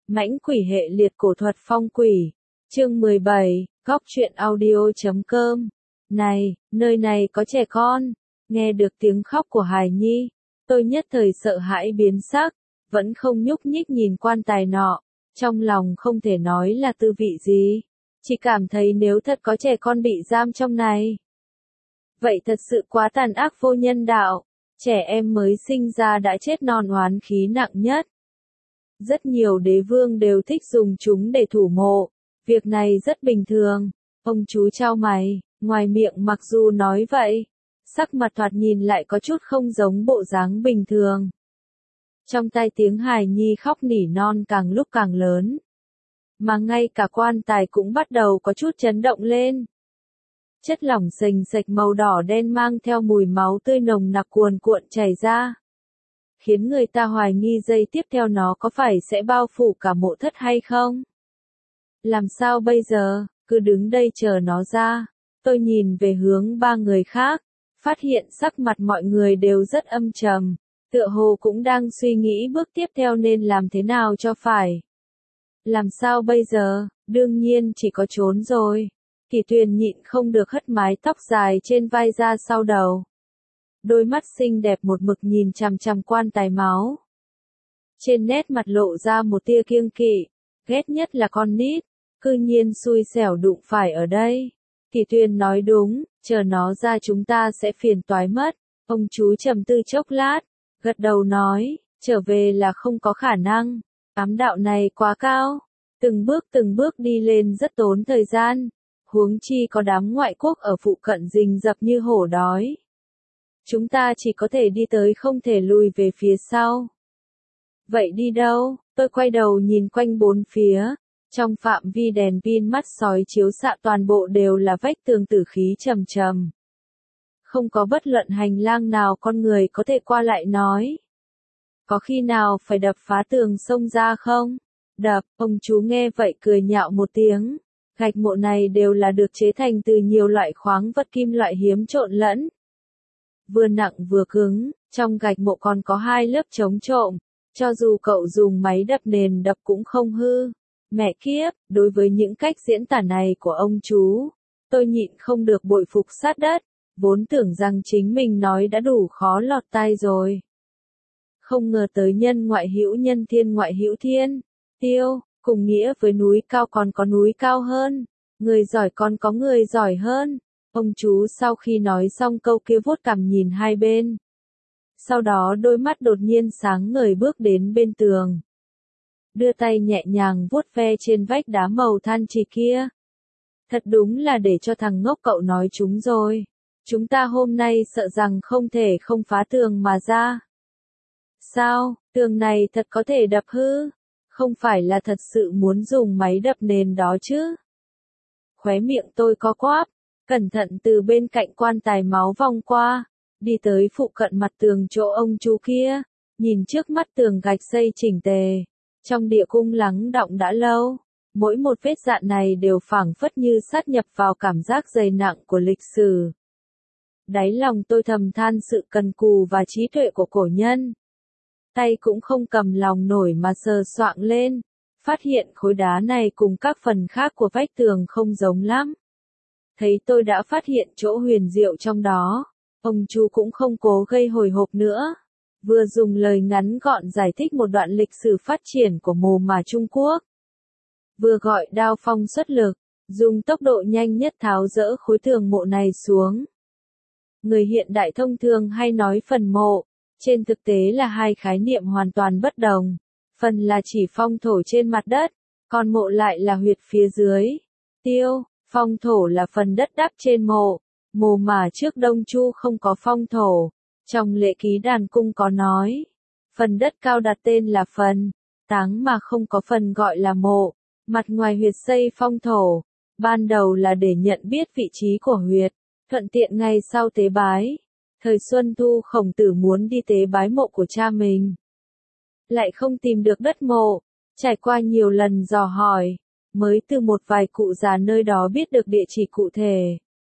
Mãnh quỷ hệ liệt cổ thuật phong quỷ. Chương 17, góc truyện audio.com. Này, nơi này có trẻ con. Nghe được tiếng khóc của hài nhi, tôi nhất thời sợ hãi biến sắc, vẫn không nhúc nhích nhìn quan tài nọ, trong lòng không thể nói là tư vị gì, chỉ cảm thấy nếu thật có trẻ con bị giam trong này, vậy thật sự quá tàn ác vô nhân đạo, trẻ em mới sinh ra đã chết non oán khí nặng nhất. Rất nhiều đế vương đều thích dùng chúng để thủ mộ, việc này rất bình thường. Ông chú chau mày, ngoài miệng mặc dù nói vậy, sắc mặt thoạt nhìn lại có chút không giống bộ dáng bình thường. Trong tai tiếng hài nhi khóc nỉ non càng lúc càng lớn, mà ngay cả quan tài cũng bắt đầu có chút chấn động lên. Chất lỏng sềnh sệch màu đỏ đen mang theo mùi máu tươi nồng nặc cuồn cuộn chảy ra, khiến người ta hoài nghi giây tiếp theo nó có phải sẽ bao phủ cả mộ thất hay không. Làm sao bây giờ, cứ đứng đây chờ nó ra. Tôi nhìn về hướng ba người khác, phát hiện sắc mặt mọi người đều rất âm trầm, tựa hồ cũng đang suy nghĩ bước tiếp theo nên làm thế nào cho phải. Làm sao bây giờ, đương nhiên chỉ có trốn rồi. Kỳ Tuyền nhịn không được hất mái tóc dài trên vai ra sau đầu. Đôi mắt xinh đẹp một mực nhìn chằm chằm quan tài máu. Trên nét mặt lộ ra một tia kiêng kỵ, ghét nhất là con nít, cư nhiên xui xẻo đụng phải ở đây. Kỳ Tuyền nói đúng, chờ nó ra chúng ta sẽ phiền toái mất. Ông chú trầm tư chốc lát, gật đầu nói, trở về là không có khả năng. Ám đạo này quá cao, từng bước đi lên rất tốn thời gian, huống chi có đám ngoại quốc ở phụ cận rình rập như hổ đói. Chúng ta chỉ có thể đi tới không thể lùi về phía sau. Vậy đi đâu? Tôi quay đầu nhìn quanh bốn phía. Trong phạm vi đèn pin mắt sói chiếu xạ toàn bộ đều là vách tường tử khí trầm trầm. Không có bất luận hành lang nào con người có thể qua lại nói. Có khi nào phải đập phá tường xông ra không? Đập, ông chú nghe vậy cười nhạo một tiếng. Gạch mộ này đều là được chế thành từ nhiều loại khoáng vật kim loại hiếm trộn lẫn. Vừa nặng vừa cứng, trong gạch mộ còn có 2 lớp chống trộm, cho dù cậu dùng máy đập nền đập cũng không hư. Mẹ kiếp, đối với những cách diễn tả này của ông chú, tôi nhịn không được bội phục sát đất, vốn tưởng rằng chính mình nói đã đủ khó lọt tai rồi. Không ngờ tới nhân ngoại hữu nhân thiên ngoại hữu thiên, tiêu, cùng nghĩa với núi cao còn có núi cao hơn, người giỏi còn có người giỏi hơn. Ông chú sau khi nói xong câu kia vuốt cằm nhìn hai bên. Sau đó đôi mắt đột nhiên sáng ngời bước đến bên tường. Đưa tay nhẹ nhàng vuốt ve trên vách đá màu than trì kia. Thật đúng là để cho thằng ngốc cậu nói chúng rồi. Chúng ta hôm nay sợ rằng không thể không phá tường mà ra. Sao, tường này thật có thể đập hư? Không phải là thật sự muốn dùng máy đập nền đó chứ? Khóe miệng tôi co quắp, cẩn thận từ bên cạnh quan tài máu vòng qua, đi tới phụ cận mặt tường chỗ ông chú kia, nhìn trước mắt tường gạch xây chỉnh tề. Trong địa cung lắng đọng đã lâu, mỗi một vết dạn này đều phảng phất như sát nhập vào cảm giác dày nặng của lịch sử. Đáy lòng tôi thầm than sự cần cù và trí tuệ của cổ nhân. Tay cũng không cầm lòng nổi mà sờ soạng lên, phát hiện khối đá này cùng các phần khác của vách tường không giống lắm. Thấy tôi đã phát hiện chỗ huyền diệu trong đó, ông chú cũng không cố gây hồi hộp nữa. Vừa dùng lời ngắn gọn giải thích một đoạn lịch sử phát triển của mồ mả Trung Quốc. Vừa gọi đao phong xuất lực, dùng tốc độ nhanh nhất tháo dỡ khối tường mộ này xuống. Người hiện đại thông thường hay nói phần mộ, trên thực tế là hai khái niệm hoàn toàn bất đồng. Phần là chỉ phong thổ trên mặt đất, còn mộ lại là huyệt phía dưới. Tiêu, phong thổ là phần đất đắp trên mộ. Mồ mả trước Đông Chu không có phong thổ. Trong lệ ký đàn cung có nói, phần đất cao đặt tên là phần, táng mà không có phần gọi là mộ, mặt ngoài huyệt xây phong thổ, ban đầu là để nhận biết vị trí của huyệt, thuận tiện ngày sau tế bái. Thời Xuân Thu Khổng Tử muốn đi tế bái mộ của cha mình, lại không tìm được đất mộ, trải qua nhiều lần dò hỏi, mới từ một vài cụ già nơi đó biết được địa chỉ cụ thể.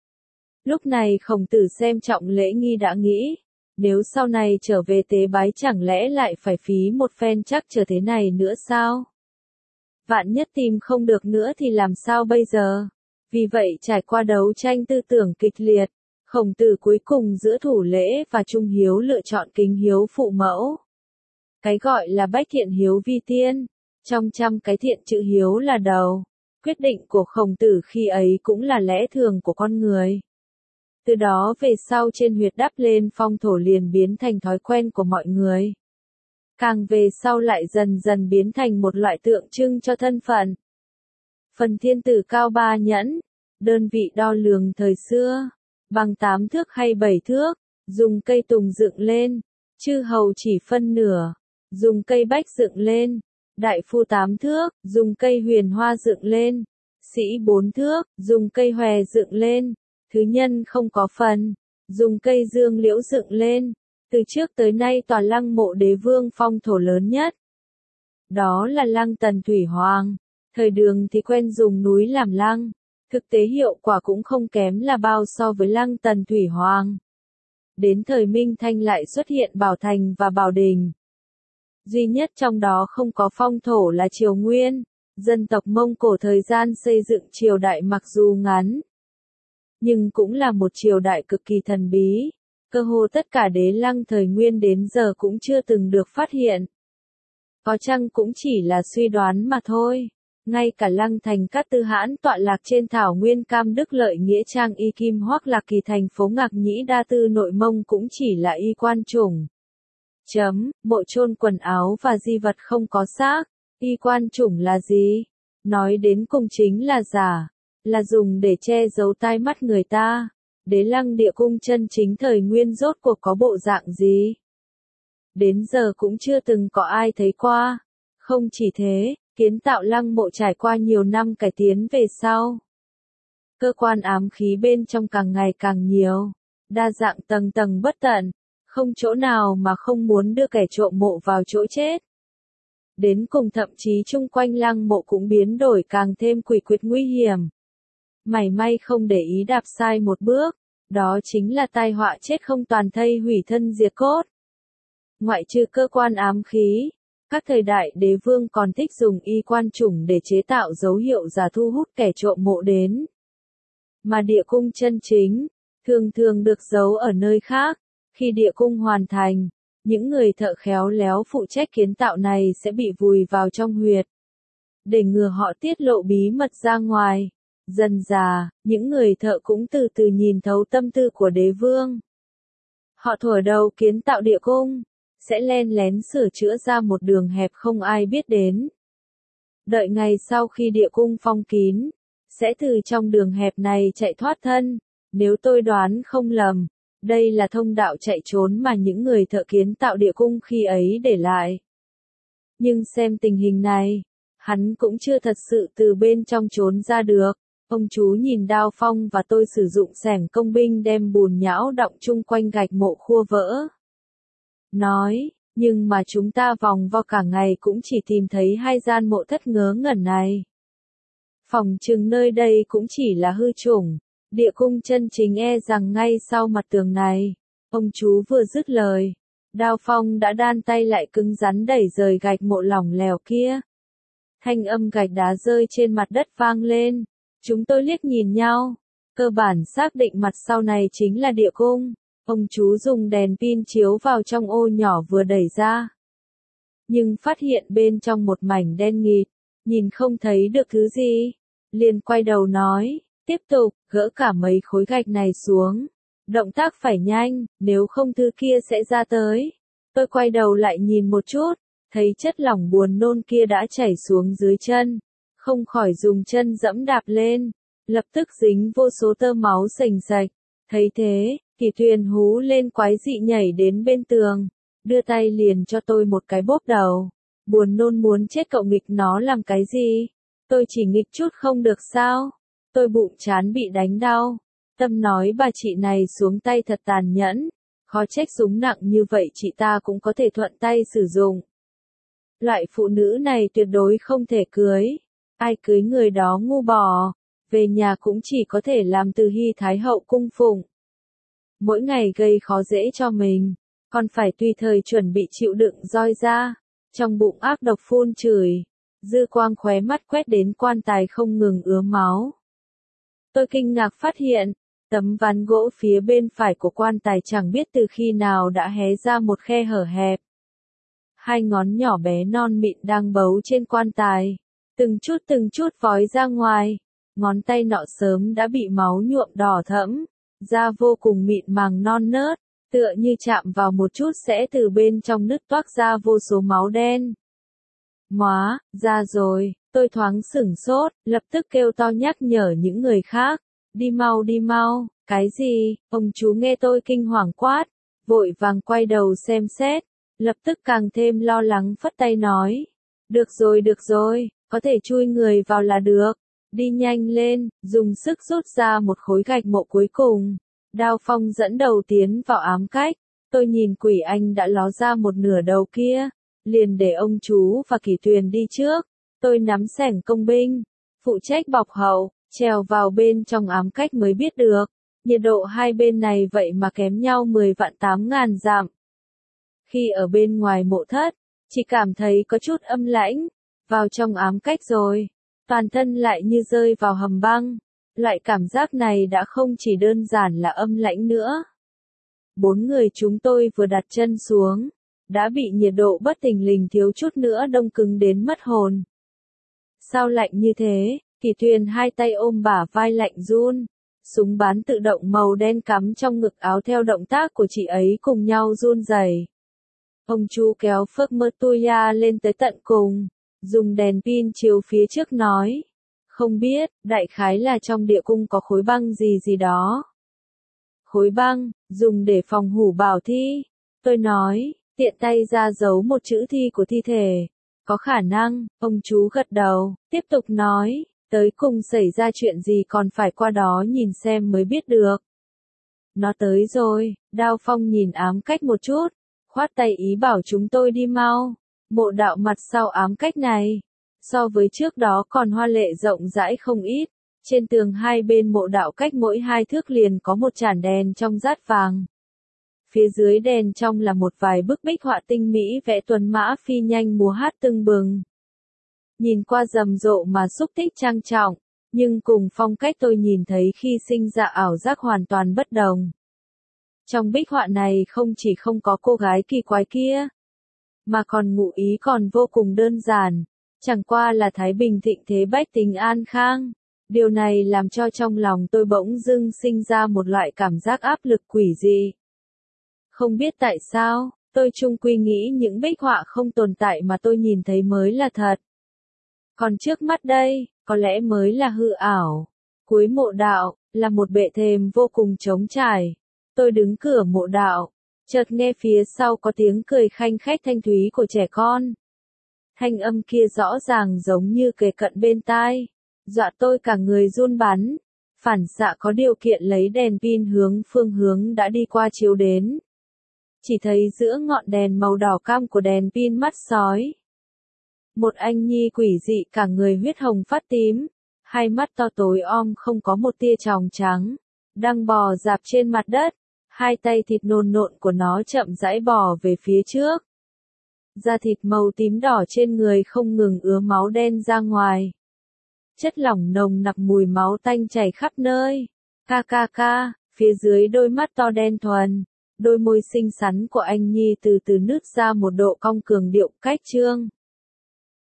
Lúc này Khổng Tử xem trọng lễ nghi đã nghĩ, nếu sau này trở về tế bái chẳng lẽ lại phải phí một phen chắc chờ thế này nữa sao? Vạn nhất tìm không được nữa thì làm sao bây giờ? Vì vậy trải qua đấu tranh tư tưởng kịch liệt, Khổng Tử cuối cùng giữa thủ lễ và trung hiếu lựa chọn kính hiếu phụ mẫu. Cái gọi là bách thiện hiếu vi tiên, trong trăm cái thiện chữ hiếu là đầu. Quyết định của Khổng Tử khi ấy cũng là lẽ thường của con người. Từ đó về sau trên huyệt đắp lên phong thổ liền biến thành thói quen của mọi người. Càng về sau lại dần dần biến thành một loại tượng trưng cho thân phận. Phần thiên tử cao 3 nhẫn, đơn vị đo lường thời xưa, bằng 8 thước hay 7 thước, dùng cây tùng dựng lên, chư hầu chỉ phân nửa, dùng cây bách dựng lên, đại phu 8 thước, dùng cây huyền hoa dựng lên, sĩ 4 thước, dùng cây hòe dựng lên, thứ nhân không có phần, dùng cây dương liễu dựng lên. Từ trước tới nay tòa lăng mộ đế vương phong thổ lớn nhất. Đó là lăng Tần Thủy Hoàng. Thời Đường thì quen dùng núi làm lăng. Thực tế hiệu quả cũng không kém là bao so với lăng Tần Thủy Hoàng. Đến thời Minh Thanh lại xuất hiện Bảo Thành và Bảo Đình. Duy nhất trong đó không có phong thổ là Triều Nguyên. Dân tộc Mông Cổ thời gian xây dựng triều đại mặc dù ngắn, nhưng cũng là một triều đại cực kỳ thần bí. Cơ hồ tất cả đế lăng thời Nguyên đến giờ cũng chưa từng được phát hiện. Có chăng cũng chỉ là suy đoán mà thôi. Ngay cả lăng Thành Cát Tư Hãn tọa lạc trên thảo nguyên Cam Đức Lợi Nghĩa Trang Y Kim Hoắc Lạc Kỳ thành phố Ngạc Nhĩ Đa Tư Nội Mông cũng chỉ là y quan chủng. Mộ chôn quần áo và di vật không có xác. Y quan chủng là gì? Nói đến cùng chính là giả, là dùng để che giấu tai mắt người ta. Đế lăng địa cung chân chính thời Nguyên rốt cuộc có bộ dạng gì? Đến giờ cũng chưa từng có ai thấy qua. Không chỉ thế, kiến tạo lăng mộ trải qua nhiều năm cải tiến về sau. Cơ quan ám khí bên trong càng ngày càng nhiều, đa dạng tầng tầng bất tận, không chỗ nào mà không muốn đưa kẻ trộm mộ vào chỗ chết. Đến cùng thậm chí chung quanh lăng mộ cũng biến đổi càng thêm quỷ quyệt nguy hiểm. Mảy may không để ý đạp sai một bước, đó chính là tai họa chết không toàn thây hủy thân diệt cốt. Ngoại trừ cơ quan ám khí, các thời đại đế vương còn thích dùng y quan chủng để chế tạo dấu hiệu giả thu hút kẻ trộm mộ đến. Mà địa cung chân chính, thường thường được giấu ở nơi khác. Khi địa cung hoàn thành, những người thợ khéo léo phụ trách kiến tạo này sẽ bị vùi vào trong huyệt, để ngừa họ tiết lộ bí mật ra ngoài. Dần dà, những người thợ cũng từ từ nhìn thấu tâm tư của đế vương. Họ thuở đầu kiến tạo địa cung, sẽ len lén sửa chữa ra một đường hẹp không ai biết đến. Đợi ngày sau khi địa cung phong kín, sẽ từ trong đường hẹp này chạy thoát thân. Nếu tôi đoán không lầm, đây là thông đạo chạy trốn mà những người thợ kiến tạo địa cung khi ấy để lại. Nhưng xem tình hình này, hắn cũng chưa thật sự từ bên trong trốn ra được. Ông chú nhìn Đao Phong và tôi sử dụng xẻng công binh đem bùn nhão đọng chung quanh gạch mộ khua vỡ. Nói, nhưng mà chúng ta vòng vo cả ngày cũng chỉ tìm thấy hai gian mộ thất ngớ ngẩn này. Phòng chừng nơi đây cũng chỉ là hư chủng, địa cung chân chính e rằng ngay sau mặt tường này. Ông chú vừa dứt lời, Đao Phong đã đan tay lại cứng rắn đẩy rời gạch mộ lỏng lẻo kia. Thanh âm gạch đá rơi trên mặt đất vang lên. Chúng tôi liếc nhìn nhau, cơ bản xác định mặt sau này chính là địa cung. Ông chú dùng đèn pin chiếu vào trong ô nhỏ vừa đẩy ra. Nhưng phát hiện bên trong một mảnh đen nghịt, nhìn không thấy được thứ gì. Liền quay đầu nói, tiếp tục, gỡ cả mấy khối gạch này xuống. Động tác phải nhanh, nếu không thứ kia sẽ ra tới. Tôi quay đầu lại nhìn một chút, thấy chất lỏng buồn nôn kia đã chảy xuống dưới chân. Không khỏi dùng chân dẫm đạp lên, lập tức dính vô số tơ máu sành sạch. Thấy thế, Kỳ Tuyền hú lên quái dị nhảy đến bên tường, đưa tay liền cho tôi một cái bóp đầu. Buồn nôn muốn chết cậu nghịch nó làm cái gì? Tôi chỉ nghịch chút không được sao? Tôi bụng chán bị đánh đau. Tâm nói bà chị này xuống tay thật tàn nhẫn. Khó trách súng nặng như vậy chị ta cũng có thể thuận tay sử dụng. Loại phụ nữ này tuyệt đối không thể cưới. Ai cưới người đó ngu bò. Về nhà cũng chỉ có thể làm từ Hy Thái Hậu cung phụng. Mỗi ngày gây khó dễ cho mình, còn phải tùy thời chuẩn bị chịu đựng roi ra, trong bụng ác độc phun chửi. dư quang khóe mắt quét đến quan tài không ngừng ứa máu. Tôi kinh ngạc phát hiện, tấm ván gỗ phía bên phải của quan tài chẳng biết từ khi nào đã hé ra một khe hở hẹp. Hai ngón nhỏ bé non mịn đang bấu trên quan tài, từng chút vói ra ngoài, ngón tay nọ sớm đã bị máu nhuộm đỏ thẫm, da vô cùng mịn màng non nớt, tựa như chạm vào một chút sẽ từ bên trong nứt toác ra vô số máu đen. Móa, ra rồi, tôi thoáng sửng sốt, lập tức kêu to nhắc nhở những người khác, đi mau, cái gì, ông chú nghe tôi kinh hoàng quát, vội vàng quay đầu xem xét, lập tức càng thêm lo lắng phất tay nói, được rồi, có thể chui người vào là được, đi nhanh lên, dùng sức rút ra một khối gạch mộ cuối cùng. Đao Phong dẫn đầu tiến vào ám cách, tôi nhìn Quỷ Anh đã ló ra một nửa đầu kia, liền để ông chú và Kỷ Tuyền đi trước, tôi nắm xẻng công binh, phụ trách bọc hậu, trèo vào bên trong ám cách mới biết được, nhiệt độ hai bên này vậy mà kém nhau 10.800.000 dặm. Khi ở bên ngoài mộ thất, chỉ cảm thấy có chút âm lãnh, vào trong ám cách rồi, toàn thân lại như rơi vào hầm băng. Loại cảm giác này đã không chỉ đơn giản là âm lãnh nữa. 4 người chúng tôi vừa đặt chân xuống, đã bị nhiệt độ bất thình lình thiếu chút nữa đông cứng đến mất hồn. Sao lạnh như thế? Kỷ Tuyền hai tay ôm bả vai lạnh run, súng bắn tự động màu đen cắm trong ngực áo theo động tác của chị ấy cùng nhau run rẩy. Ông chú kéo phước mơ tuya lên tới tận cùng, dùng đèn pin chiếu phía trước nói. Không biết, đại khái là trong địa cung có khối băng gì đó. Khối băng, dùng để phòng hủ bảo thi. Tôi nói, tiện tay ra giấu một chữ thi của thi thể. Có khả năng, ông chú gật đầu, tiếp tục nói, tới cùng xảy ra chuyện gì còn phải qua đó nhìn xem mới biết được. Nó tới rồi, Đao Phong nhìn ám cách một chút, khoát tay ý bảo chúng tôi đi mau. Mộ đạo mặt sau ám cách này, so với trước đó còn hoa lệ rộng rãi không ít, trên tường hai bên mộ đạo cách mỗi 2 thước liền có một chản đèn trong rát vàng. Phía dưới đèn trong là một vài bức bích họa tinh mỹ vẽ tuần mã phi nhanh múa hát tưng bừng. Nhìn qua rầm rộ mà xúc tích trang trọng, nhưng cùng phong cách tôi nhìn thấy khi sinh ra ảo giác hoàn toàn bất đồng. Trong bích họa này không chỉ không có cô gái kỳ quái kia, mà còn ngụ ý còn vô cùng đơn giản, chẳng qua là thái bình thịnh thế bách tính an khang. Điều này làm cho trong lòng tôi bỗng dưng sinh ra một loại cảm giác áp lực quỷ dị. Không biết tại sao, tôi chung quy nghĩ những bích họa không tồn tại mà tôi nhìn thấy mới là thật. Còn trước mắt đây, có lẽ mới là hư ảo. Cuối mộ đạo, là một bệ thềm vô cùng trống trải. Tôi đứng cửa mộ đạo, chợt nghe phía sau có tiếng cười khanh khách thanh thúy của trẻ con. Thanh âm kia rõ ràng giống như kề cận bên tai, dọa tôi cả người run bắn, phản xạ có điều kiện lấy đèn pin hướng phương hướng đã đi qua chiếu đến. Chỉ thấy giữa ngọn đèn màu đỏ cam của đèn pin mắt sói. Một anh nhi quỷ dị cả người huyết hồng phát tím, hai mắt to tối om không có một tia tròng trắng, đang bò dạp trên mặt đất, hai tay thịt nồn nộn của nó chậm rãi bò về phía trước. Da thịt màu tím đỏ trên người không ngừng ứa máu đen ra ngoài. Chất lỏng nồng nặc mùi máu tanh chảy khắp nơi. Ca, phía dưới đôi mắt to đen thuần, đôi môi xinh xắn của anh nhi từ từ nứt ra một độ cong cường điệu cách trương.